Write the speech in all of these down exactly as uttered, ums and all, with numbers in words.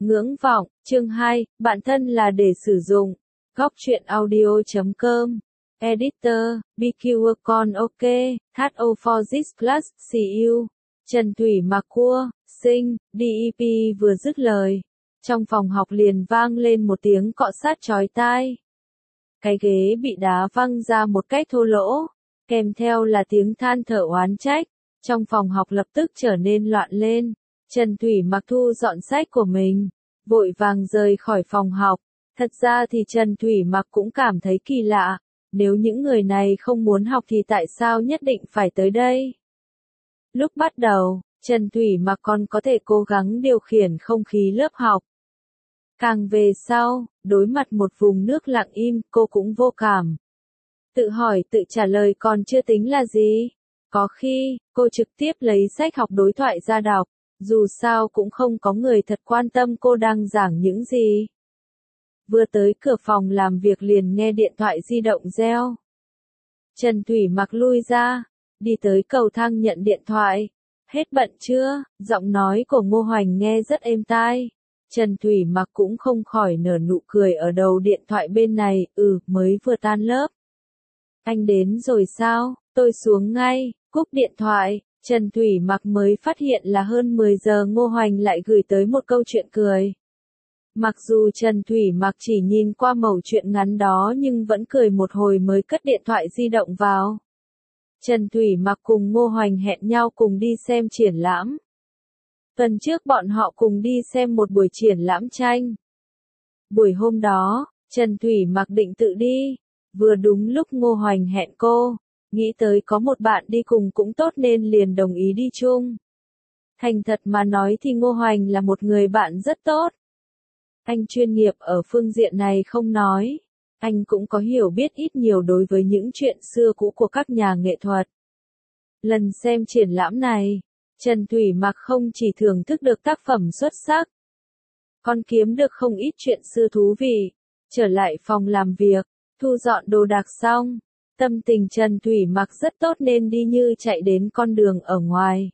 Ngưỡng vọng, chương hai, bạn thân là để sử dụng. Góc truyện audio chấm com. Editor, bê quy con ok, hát o for this class, see you. Trần Thủy Mặc cua, sinh, đê e pê vừa dứt lời. Trong phòng học liền vang lên một tiếng cọ sát chói tai. Cái ghế bị đá văng ra một cách thô lỗ, kèm theo là tiếng than thở oán trách. Trong phòng học lập tức trở nên loạn lên. Trần Thủy Mặc thu dọn sách của mình, vội vàng rời khỏi phòng học. Thật ra thì Trần Thủy Mặc cũng cảm thấy kỳ lạ, nếu những người này không muốn học thì tại sao nhất định phải tới đây? Lúc bắt đầu, Trần Thủy Mặc còn có thể cố gắng điều khiển không khí lớp học. Càng về sau, đối mặt một vùng nước lặng im, cô cũng vô cảm. Tự hỏi tự trả lời còn chưa tính là gì. Có khi, cô trực tiếp lấy sách học đối thoại ra đọc, dù sao cũng không có người thật quan tâm cô đang giảng những gì. Vừa tới cửa phòng làm việc liền nghe điện thoại di động reo. Trần Thủy Mặc lui ra, đi tới cầu thang nhận điện thoại. Hết bận chưa? Giọng nói của Ngô Hoành nghe rất êm tai. Trần Thủy Mặc cũng không khỏi nở nụ cười ở đầu điện thoại bên này, ừ, mới vừa tan lớp. Anh đến rồi sao? Tôi xuống ngay, cúp điện thoại. Trần Thủy Mặc mới phát hiện là hơn mười giờ Ngô Hoành lại gửi tới một câu chuyện cười. Mặc dù Trần Thủy Mặc chỉ nhìn qua mẩu chuyện ngắn đó nhưng vẫn cười một hồi mới cất điện thoại di động vào. Trần Thủy Mặc cùng Ngô Hoành hẹn nhau cùng đi xem triển lãm. Tuần trước bọn họ cùng đi xem một buổi triển lãm tranh. Buổi hôm đó, Trần Thủy Mặc định tự đi, vừa đúng lúc Ngô Hoành hẹn cô, nghĩ tới có một bạn đi cùng cũng tốt nên liền đồng ý đi chung. Thành thật mà nói thì Ngô Hoành là một người bạn rất tốt. Anh chuyên nghiệp ở phương diện này không nói, anh cũng có hiểu biết ít nhiều đối với những chuyện xưa cũ của các nhà nghệ thuật. Lần xem triển lãm này, Trần Thủy Mặc không chỉ thưởng thức được tác phẩm xuất sắc, còn kiếm được không ít chuyện xưa thú vị. Trở lại phòng làm việc, thu dọn đồ đạc xong, tâm tình Trần Thủy Mặc rất tốt nên đi như chạy đến con đường ở ngoài.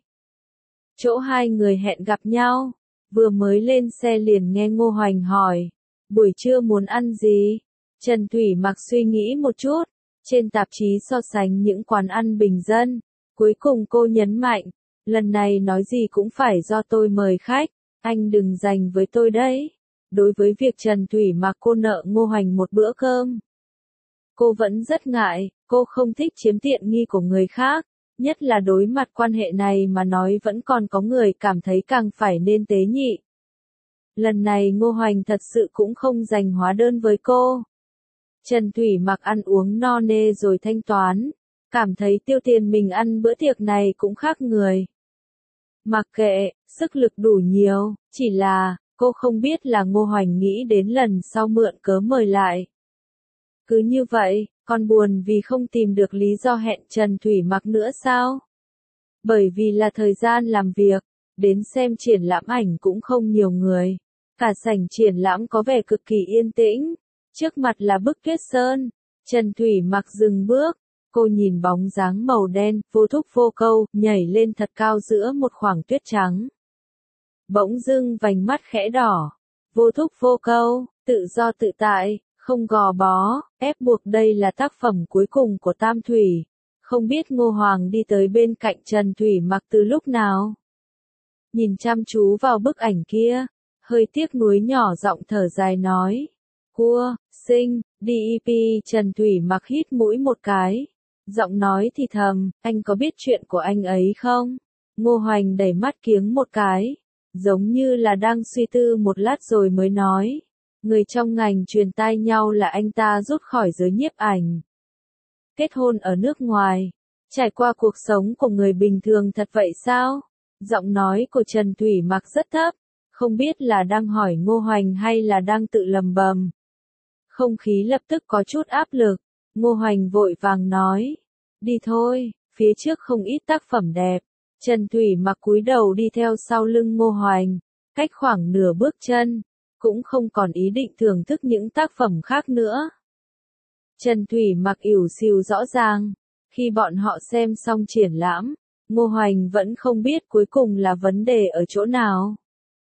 Chỗ hai người hẹn gặp nhau, vừa mới lên xe liền nghe Ngô Hoành hỏi, buổi trưa muốn ăn gì? Trần Thủy Mặc suy nghĩ một chút, trên tạp chí so sánh những quán ăn bình dân, cuối cùng cô nhấn mạnh, lần này nói gì cũng phải do tôi mời khách, anh đừng giành với tôi đấy. Đối với việc Trần Thủy Mặc cô nợ Ngô Hoành một bữa cơm, cô vẫn rất ngại, cô không thích chiếm tiện nghi của người khác, nhất là đối mặt quan hệ này mà nói vẫn còn có người cảm thấy càng phải nên tế nhị. Lần này Ngô Hoành thật sự cũng không dành hóa đơn với cô. Trần Thủy Mặc ăn uống no nê rồi thanh toán, cảm thấy tiêu tiền mình ăn bữa tiệc này cũng khác người. Mặc kệ, sức lực đủ nhiều, chỉ là, cô không biết là Ngô Hoành nghĩ đến lần sau mượn cớ mời lại. Cứ như vậy, còn buồn vì không tìm được lý do hẹn Trần Thủy Mặc nữa sao? Bởi vì là thời gian làm việc, đến xem triển lãm ảnh cũng không nhiều người. Cả sảnh triển lãm có vẻ cực kỳ yên tĩnh. Trước mặt là bức tuyết sơn. Trần Thủy Mặc dừng bước. Cô nhìn bóng dáng màu đen, vô thúc vô câu, nhảy lên thật cao giữa một khoảng tuyết trắng. Bỗng dưng vành mắt khẽ đỏ. Vô thúc vô câu, tự do tự tại, không gò bó, ép buộc đây là tác phẩm cuối cùng của Tam Thủy. Không biết Ngô Hoàng đi tới bên cạnh Trần Thủy Mặc từ lúc nào. Nhìn chăm chú vào bức ảnh kia, hơi tiếc nuối nhỏ giọng thở dài nói. Cua, sinh, đê e pê Trần Thủy Mặc hít mũi một cái. Giọng nói thì thầm, anh có biết chuyện của anh ấy không? Ngô Hoành đẩy mắt kiếng một cái, giống như là đang suy tư một lát rồi mới nói. Người trong ngành truyền tai nhau là anh ta rút khỏi giới nhiếp ảnh. Kết hôn ở nước ngoài, trải qua cuộc sống của người bình thường thật vậy sao? Giọng nói của Trần Thủy Mặc rất thấp, không biết là đang hỏi Ngô Hoành hay là đang tự lầm bầm. Không khí lập tức có chút áp lực, Ngô Hoành vội vàng nói, đi thôi, phía trước không ít tác phẩm đẹp. Trần Thủy Mặc cúi đầu đi theo sau lưng Ngô Hoành, cách khoảng nửa bước chân, cũng không còn ý định thưởng thức những tác phẩm khác nữa. Trần Thủy Mặc ỉu xìu rõ ràng, khi bọn họ xem xong triển lãm, Ngô Hoành vẫn không biết cuối cùng là vấn đề ở chỗ nào.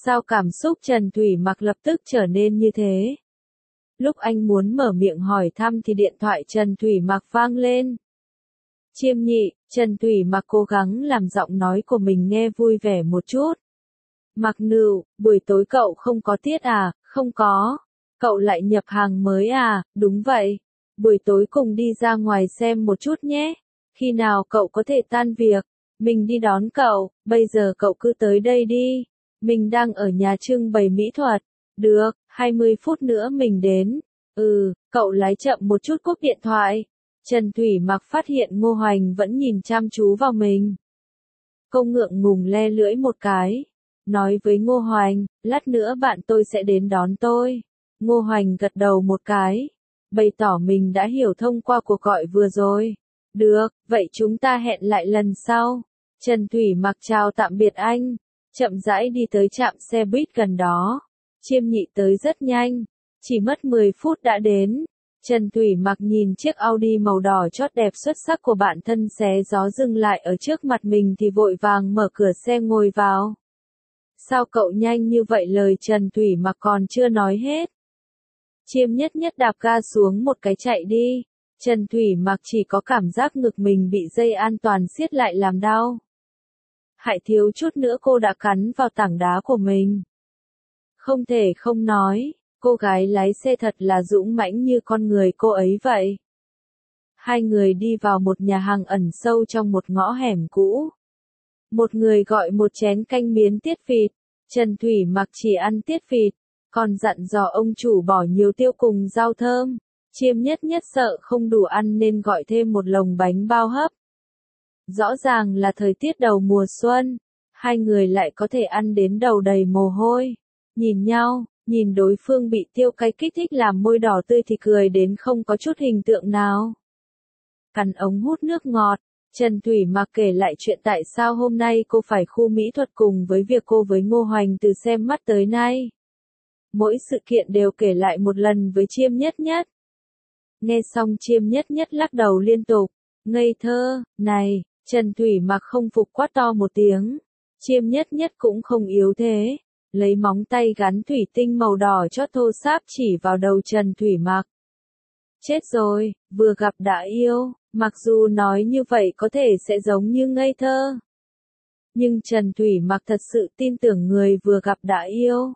Sao cảm xúc Trần Thủy Mặc lập tức trở nên như thế? Lúc anh muốn mở miệng hỏi thăm thì điện thoại Trần Thủy Mặc vang lên. Chiêm Nhị, Trần Thủy Mặc cố gắng làm giọng nói của mình nghe vui vẻ một chút. Mặc Nưu, buổi tối cậu không có tiết à? Không có. Cậu lại nhập hàng mới à? Đúng vậy. Buổi tối cùng đi ra ngoài xem một chút nhé. Khi nào cậu có thể tan việc, mình đi đón cậu, bây giờ cậu cứ tới đây đi. Mình đang ở nhà trưng bày mỹ thuật. Được, hai mươi phút nữa mình đến. Ừ, cậu lái chậm một chút cúp điện thoại. Trần Thủy Mặc phát hiện Ngô Hoành vẫn nhìn chăm chú vào mình. Cô ngượng ngùng le lưỡi một cái. Nói với Ngô Hoành, lát nữa bạn tôi sẽ đến đón tôi. Ngô Hoành gật đầu một cái. Bày tỏ mình đã hiểu thông qua cuộc gọi vừa rồi. Được, vậy chúng ta hẹn lại lần sau. Trần Thủy Mặc chào tạm biệt anh. Chậm rãi đi tới trạm xe buýt gần đó. Chiêm Nhị tới rất nhanh. Chỉ mất mười phút đã đến. Trần Thủy Mặc nhìn chiếc Audi màu đỏ chót đẹp xuất sắc của bạn thân xé gió dừng lại ở trước mặt mình thì vội vàng mở cửa xe ngồi vào. Sao cậu nhanh như vậy? Lời Trần Thủy Mặc còn chưa nói hết. Chiêm Nhất Nhất đạp ga xuống một cái chạy đi. Trần Thủy Mặc chỉ có cảm giác ngực mình bị dây an toàn siết lại làm đau. Hại thiếu chút nữa cô đã cắn vào tảng đá của mình. Không thể không nói, cô gái lái xe thật là dũng mãnh như con người cô ấy vậy. Hai người đi vào một nhà hàng ẩn sâu trong một ngõ hẻm cũ. Một người gọi một chén canh miến tiết vịt. Trần Thủy Mặc chỉ ăn tiết vịt, còn dặn dò ông chủ bỏ nhiều tiêu cùng rau thơm. Chiêm Nhất Nhất sợ không đủ ăn nên gọi thêm một lồng bánh bao hấp. Rõ ràng là thời tiết đầu mùa xuân, hai người lại có thể ăn đến đầu đầy mồ hôi. Nhìn nhau, nhìn đối phương bị tiêu cay kích thích làm môi đỏ tươi thì cười đến không có chút hình tượng nào. Cắn ống hút nước ngọt, Trần Thủy Mặc kể lại chuyện tại sao hôm nay cô phải khu mỹ thuật cùng với việc cô với Ngô Hoành từ xem mắt tới nay. Mỗi sự kiện đều kể lại một lần với Chiêm Nhất Nhất. Nghe xong Chiêm Nhất Nhất lắc đầu liên tục. Ngây thơ, này, Trần Thủy Mặc không phục quát to một tiếng. Chiêm Nhất Nhất cũng không yếu thế. Lấy móng tay gắn thủy tinh màu đỏ chót thô ráp chỉ vào đầu Trần Thủy Mặc. Chết rồi, vừa gặp đã yêu, mặc dù nói như vậy có thể sẽ giống như ngây thơ. Nhưng Trần Thủy Mặc thật sự tin tưởng người vừa gặp đã yêu.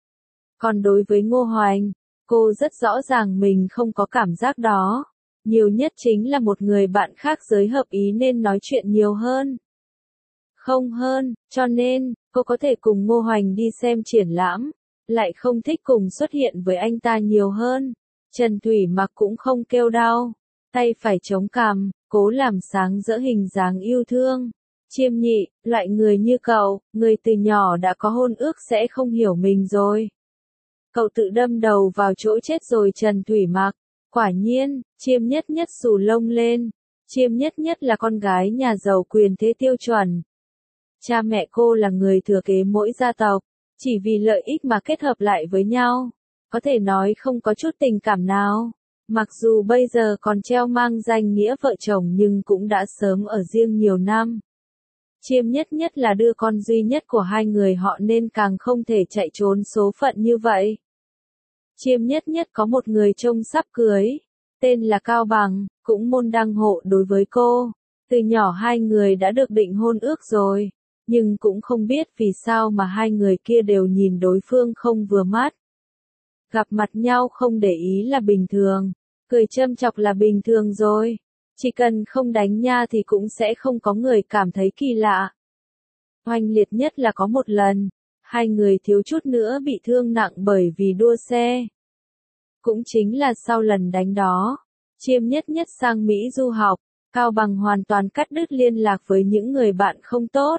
Còn đối với Ngô Hoành, cô rất rõ ràng mình không có cảm giác đó. Nhiều nhất chính là một người bạn khác giới hợp ý nên nói chuyện nhiều hơn. Không hơn, cho nên, cô có thể cùng Ngô Hoành đi xem triển lãm, lại không thích cùng xuất hiện với anh ta nhiều hơn. Trần Thủy Mặc cũng không kêu đau, tay phải chống cằm, cố làm sáng rỡ hình dáng yêu thương. Chiêm Nhị, loại người như cậu, người từ nhỏ đã có hôn ước sẽ không hiểu mình rồi. Cậu tự đâm đầu vào chỗ chết rồi. Trần Thủy Mặc. Quả nhiên, Chiêm Nhất Nhất xù lông lên. Chiêm Nhất Nhất là con gái nhà giàu quyền thế tiêu chuẩn. Cha mẹ cô là người thừa kế mỗi gia tộc, chỉ vì lợi ích mà kết hợp lại với nhau. Có thể nói không có chút tình cảm nào. Mặc dù bây giờ còn treo mang danh nghĩa vợ chồng nhưng cũng đã sớm ở riêng nhiều năm. Chiêm Nhất Nhất là đứa con duy nhất của hai người họ nên càng không thể chạy trốn số phận như vậy. Chiêm Nhất Nhất có một người trông sắp cưới, tên là Cao Bằng, cũng môn đăng hộ đối với cô. Từ nhỏ hai người đã được định hôn ước rồi, nhưng cũng không biết vì sao mà hai người kia đều nhìn đối phương không vừa mắt. Gặp mặt nhau không để ý là bình thường, cười châm chọc là bình thường rồi. Chỉ cần không đánh nha thì cũng sẽ không có người cảm thấy kỳ lạ. Oanh liệt nhất là có một lần, hai người thiếu chút nữa bị thương nặng bởi vì đua xe. Cũng chính là sau lần đánh đó, Chiêm Nhất Nhất sang Mỹ du học, Cao Bằng hoàn toàn cắt đứt liên lạc với những người bạn không tốt.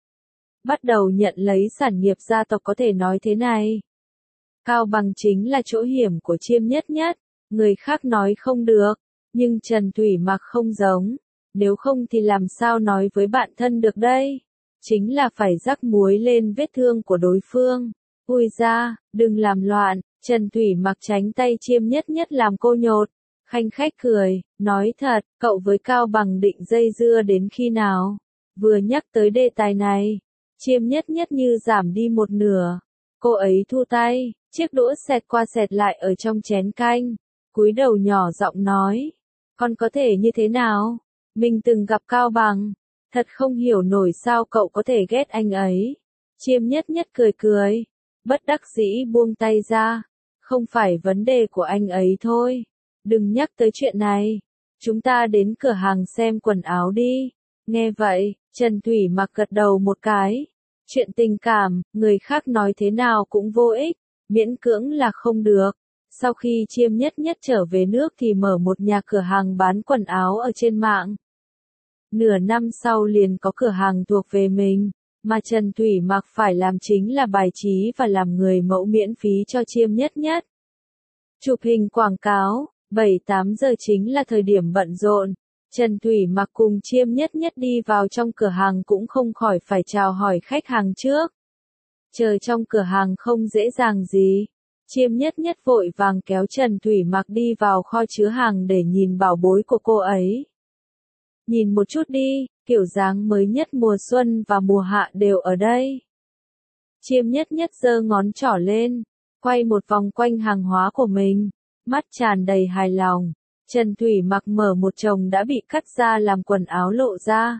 Bắt đầu nhận lấy sản nghiệp gia tộc, có thể nói thế này. Cao Bằng chính là chỗ hiểm của Chiêm Nhất Nhất, người khác nói không được, nhưng Trần Thủy Mặc không giống, nếu không thì làm sao nói với bạn thân được đây? Chính là phải rắc muối lên vết thương của đối phương. Ui ra, đừng làm loạn. Trần Thủy Mặc tránh tay Chiêm Nhất Nhất làm cô nhột. Khanh khách cười, nói thật, cậu với Cao Bằng định dây dưa đến khi nào? Vừa nhắc tới đề tài này, Chiêm Nhất Nhất như giảm đi một nửa. Cô ấy thu tay, chiếc đũa xẹt qua xẹt lại ở trong chén canh, cúi đầu nhỏ giọng nói, con có thể như thế nào? Mình từng gặp Cao Bằng, thật không hiểu nổi sao cậu có thể ghét anh ấy. Chiêm Nhất Nhất cười cười, bất đắc dĩ buông tay ra, không phải vấn đề của anh ấy thôi, đừng nhắc tới chuyện này, chúng ta đến cửa hàng xem quần áo đi. Nghe vậy, Trần Thủy Mặc gật đầu một cái, chuyện tình cảm, người khác nói thế nào cũng vô ích, miễn cưỡng là không được. Sau khi Chiêm Nhất Nhất trở về nước thì mở một nhà cửa hàng bán quần áo ở trên mạng. Nửa năm sau liền có cửa hàng thuộc về mình, mà Trần Thủy Mặc phải làm chính là bài trí và làm người mẫu miễn phí cho Chiêm Nhất Nhất. Chụp hình quảng cáo, bảy tám giờ chính là thời điểm bận rộn. Trần Thủy Mặc cùng Chiêm Nhất Nhất đi vào trong cửa hàng cũng không khỏi phải chào hỏi khách hàng trước. Chờ trong cửa hàng không dễ dàng gì. Chiêm Nhất Nhất vội vàng kéo Trần Thủy Mặc đi vào kho chứa hàng để nhìn bảo bối của cô ấy. Nhìn một chút đi, kiểu dáng mới nhất mùa xuân và mùa hạ đều ở đây. Chiêm Nhất Nhất giơ ngón trỏ lên, quay một vòng quanh hàng hóa của mình, mắt tràn đầy hài lòng. Trần Thủy Mặc mở một chồng đã bị cắt ra làm quần áo lộ ra.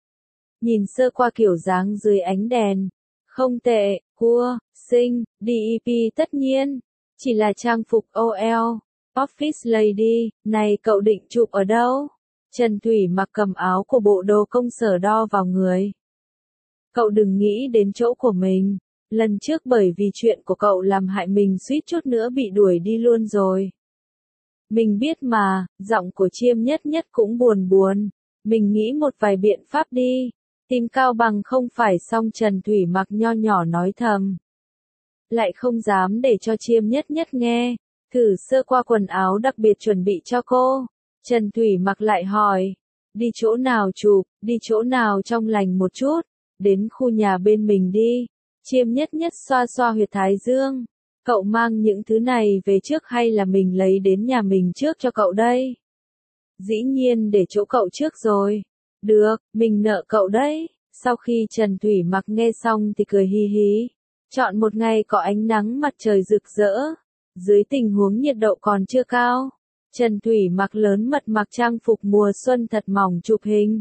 Nhìn sơ qua kiểu dáng dưới ánh đèn, không tệ, cua, xinh, đê e pê tất nhiên, chỉ là trang phục ô lờ, Office Lady, này cậu định chụp ở đâu? Trần Thủy Mặc cầm áo của bộ đồ công sở đo vào người. Cậu đừng nghĩ đến chỗ của mình, lần trước bởi vì chuyện của cậu làm hại mình suýt chút nữa bị đuổi đi luôn rồi. Mình biết mà, giọng của Chiêm Nhất Nhất cũng buồn buồn, mình nghĩ một vài biện pháp đi, tìm Cao Bằng không phải. Xong Trần Thủy Mặc nho nhỏ nói thầm. Lại không dám để cho Chiêm Nhất Nhất nghe, thử sơ qua quần áo đặc biệt chuẩn bị cho cô. Trần Thủy Mặc lại hỏi, đi chỗ nào chụp, đi chỗ nào trong lành một chút, đến khu nhà bên mình đi. Chiêm Nhất Nhất xoa xoa huyệt thái dương, cậu mang những thứ này về trước hay là mình lấy đến nhà mình trước cho cậu đây? Dĩ nhiên để chỗ cậu trước rồi. Được, mình nợ cậu đấy. Sau khi Trần Thủy Mặc nghe xong thì cười hi hí. Chọn một ngày có ánh nắng mặt trời rực rỡ, dưới tình huống nhiệt độ còn chưa cao, Trần Thủy Mặc lớn mật mặc trang phục mùa xuân thật mỏng chụp hình.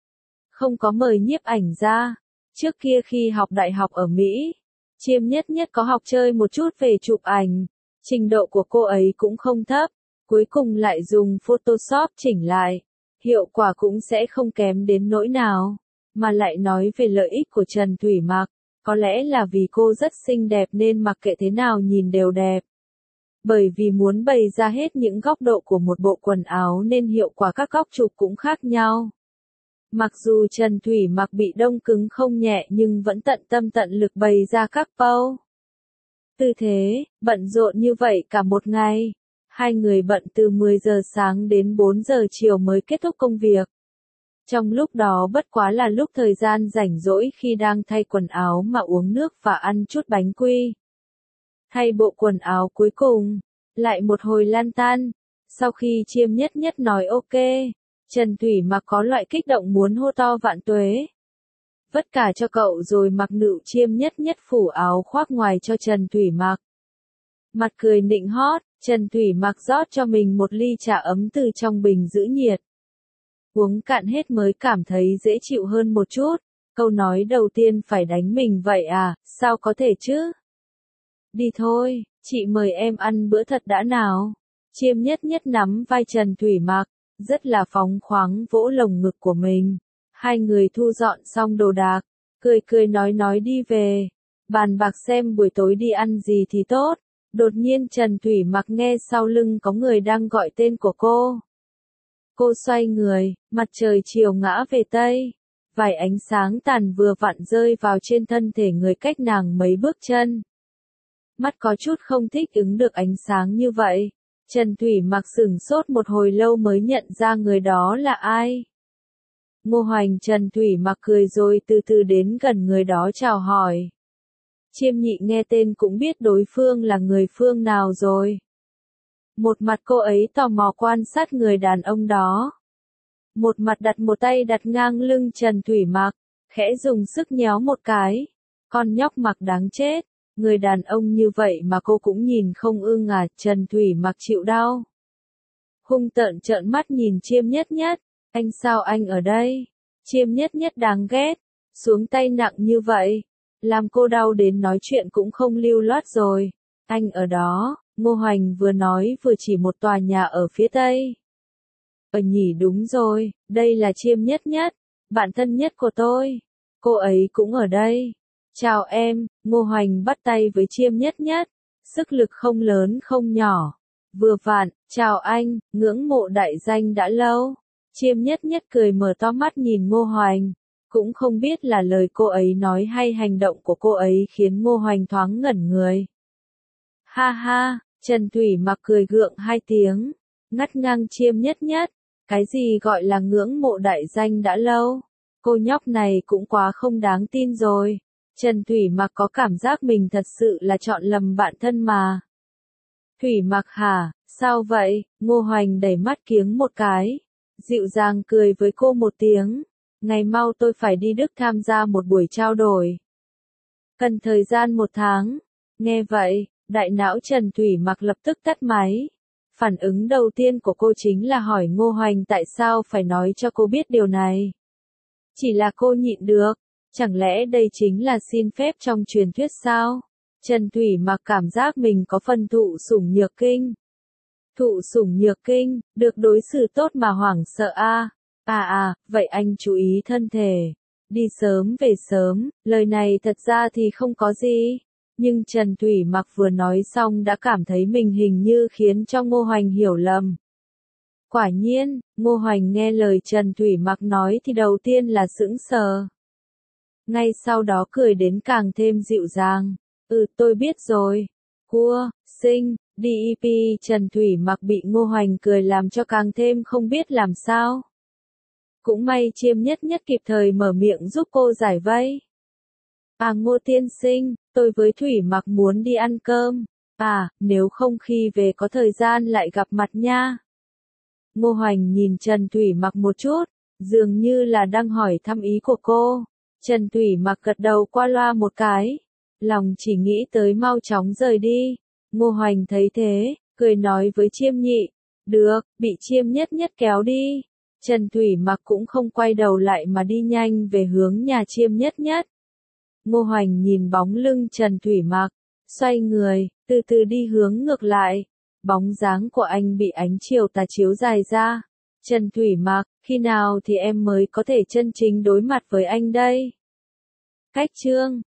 Không có mời nhiếp ảnh ra. Trước kia khi học đại học ở Mỹ, Chiêm Nhất Nhất có học chơi một chút về chụp ảnh, trình độ của cô ấy cũng không thấp, cuối cùng lại dùng Photoshop chỉnh lại, hiệu quả cũng sẽ không kém đến nỗi nào, mà lại nói về lợi ích của Trần Thủy Mặc, có lẽ là vì cô rất xinh đẹp nên mặc kệ thế nào nhìn đều đẹp. Bởi vì muốn bày ra hết những góc độ của một bộ quần áo nên hiệu quả các góc chụp cũng khác nhau. Mặc dù Trần Thủy Mặc bị đông cứng không nhẹ nhưng vẫn tận tâm tận lực bày ra các pose. Tư thế, bận rộn như vậy cả một ngày. Hai người bận từ mười giờ sáng đến bốn giờ chiều mới kết thúc công việc. Trong lúc đó bất quá là lúc thời gian rảnh rỗi khi đang thay quần áo mà uống nước và ăn chút bánh quy. Thay bộ quần áo cuối cùng, lại một hồi lan tan. Sau khi Chiêm Nhất Nhất nói ok, Trần Thủy Mặc có loại kích động muốn hô to vạn tuế. Vất cả cho cậu rồi. Mặc Nựu Chiêm Nhất Nhất phủ áo khoác ngoài cho Trần Thủy Mặc. Mặt cười nịnh hót, Trần Thủy Mặc rót cho mình một ly trà ấm từ trong bình giữ nhiệt. Uống cạn hết mới cảm thấy dễ chịu hơn một chút. Câu nói đầu tiên phải đánh mình vậy à, sao có thể chứ? Đi thôi, chị mời em ăn bữa thật đã nào. Chiêm Nhất Nhất nắm vai Trần Thủy Mặc, rất là phóng khoáng vỗ lồng ngực của mình. Hai người thu dọn xong đồ đạc, cười cười nói nói đi về. Bàn bạc xem buổi tối đi ăn gì thì tốt. Đột nhiên Trần Thủy Mặc nghe sau lưng có người đang gọi tên của cô. Cô xoay người, mặt trời chiều ngã về Tây. Vài ánh sáng tàn vừa vặn rơi vào trên thân thể người cách nàng mấy bước chân. Mắt có chút không thích ứng được ánh sáng như vậy. Trần Thủy Mặc sửng sốt một hồi lâu mới nhận ra người đó là ai. Ngô Hoành. Trần Thủy Mặc cười rồi từ từ đến gần người đó chào hỏi. Chiêm Nhị nghe tên cũng biết đối phương là người phương nào rồi. Một mặt cô ấy tò mò quan sát người đàn ông đó. Một mặt đặt một tay đặt ngang lưng Trần Thủy Mặc, khẽ dùng sức nhéo một cái. Con nhóc Mặc đáng chết. Người đàn ông như vậy mà cô cũng nhìn không ưng à, Trần Thủy Mặc chịu đau. Hung tợn trợn mắt nhìn Chiêm Nhất Nhất, anh sao anh ở đây? Chiêm Nhất Nhất đáng ghét, xuống tay nặng như vậy, làm cô đau đến nói chuyện cũng không lưu loát rồi. Anh ở đó, Ngô Hoành vừa nói vừa chỉ một tòa nhà ở phía tây. Ờ nhỉ đúng rồi, đây là Chiêm Nhất Nhất, bạn thân nhất của tôi. Cô ấy cũng ở đây. Chào em, Ngô Hoành bắt tay với Chiêm Nhất Nhất, sức lực không lớn không nhỏ. Vừa vặn, chào anh, ngưỡng mộ đại danh đã lâu. Chiêm Nhất Nhất cười mở to mắt nhìn Ngô Hoành, cũng không biết là lời cô ấy nói hay hành động của cô ấy khiến Ngô Hoành thoáng ngẩn người. Ha ha, Trần Thủy Mặc cười gượng hai tiếng, ngắt ngang Chiêm Nhất Nhất, cái gì gọi là ngưỡng mộ đại danh đã lâu, cô nhóc này cũng quá không đáng tin rồi. Trần Thủy Mặc có cảm giác mình thật sự là chọn lầm bạn thân mà. Thủy Mặc hả, sao vậy? Ngô Hoành đẩy mắt kiếng một cái, dịu dàng cười với cô một tiếng. Ngày mau tôi phải đi Đức tham gia một buổi trao đổi. Cần thời gian một tháng. Nghe vậy, đại não Trần Thủy Mặc lập tức tắt máy. Phản ứng đầu tiên của cô chính là hỏi Ngô Hoành tại sao phải nói cho cô biết điều này. Chỉ là cô nhịn được. Chẳng lẽ đây chính là xin phép trong truyền thuyết sao? Trần Thủy Mặc cảm giác mình có phần thụ sủng nhược kinh. Thụ sủng nhược kinh, được đối xử tốt mà hoảng sợ a. À. À à, vậy anh chú ý thân thể. Đi sớm về sớm, lời này thật ra thì không có gì. Nhưng Trần Thủy Mặc vừa nói xong đã cảm thấy mình hình như khiến cho Ngô Hoành hiểu lầm. Quả nhiên, Ngô Hoành nghe lời Trần Thủy Mặc nói thì đầu tiên là sững sờ. Ngay sau đó cười đến càng thêm dịu dàng. Ừ tôi biết rồi. Cua, sinh, đê e pê Trần Thủy Mặc bị Ngô Hoành cười làm cho càng thêm không biết làm sao. Cũng may Chiêm Nhất Nhất kịp thời mở miệng giúp cô giải vây. À Ngô tiên sinh, tôi với Thủy Mặc muốn đi ăn cơm. À, nếu không khi về có thời gian lại gặp mặt nha. Ngô Hoành nhìn Trần Thủy Mặc một chút, dường như là đang hỏi thăm ý của cô. Trần Thủy Mặc gật đầu qua loa một cái, lòng chỉ nghĩ tới mau chóng rời đi. Ngô Hoành thấy thế, cười nói với Chiêm Nhị, được, bị Chiêm Nhất Nhất kéo đi. Trần Thủy Mặc cũng không quay đầu lại mà đi nhanh về hướng nhà Chiêm Nhất Nhất. Ngô Hoành nhìn bóng lưng Trần Thủy Mặc, xoay người, từ từ đi hướng ngược lại. Bóng dáng của anh bị ánh chiều tà chiếu dài ra. Trần Thủy Mặc, khi nào thì em mới có thể chân chính đối mặt với anh đây? Cách chương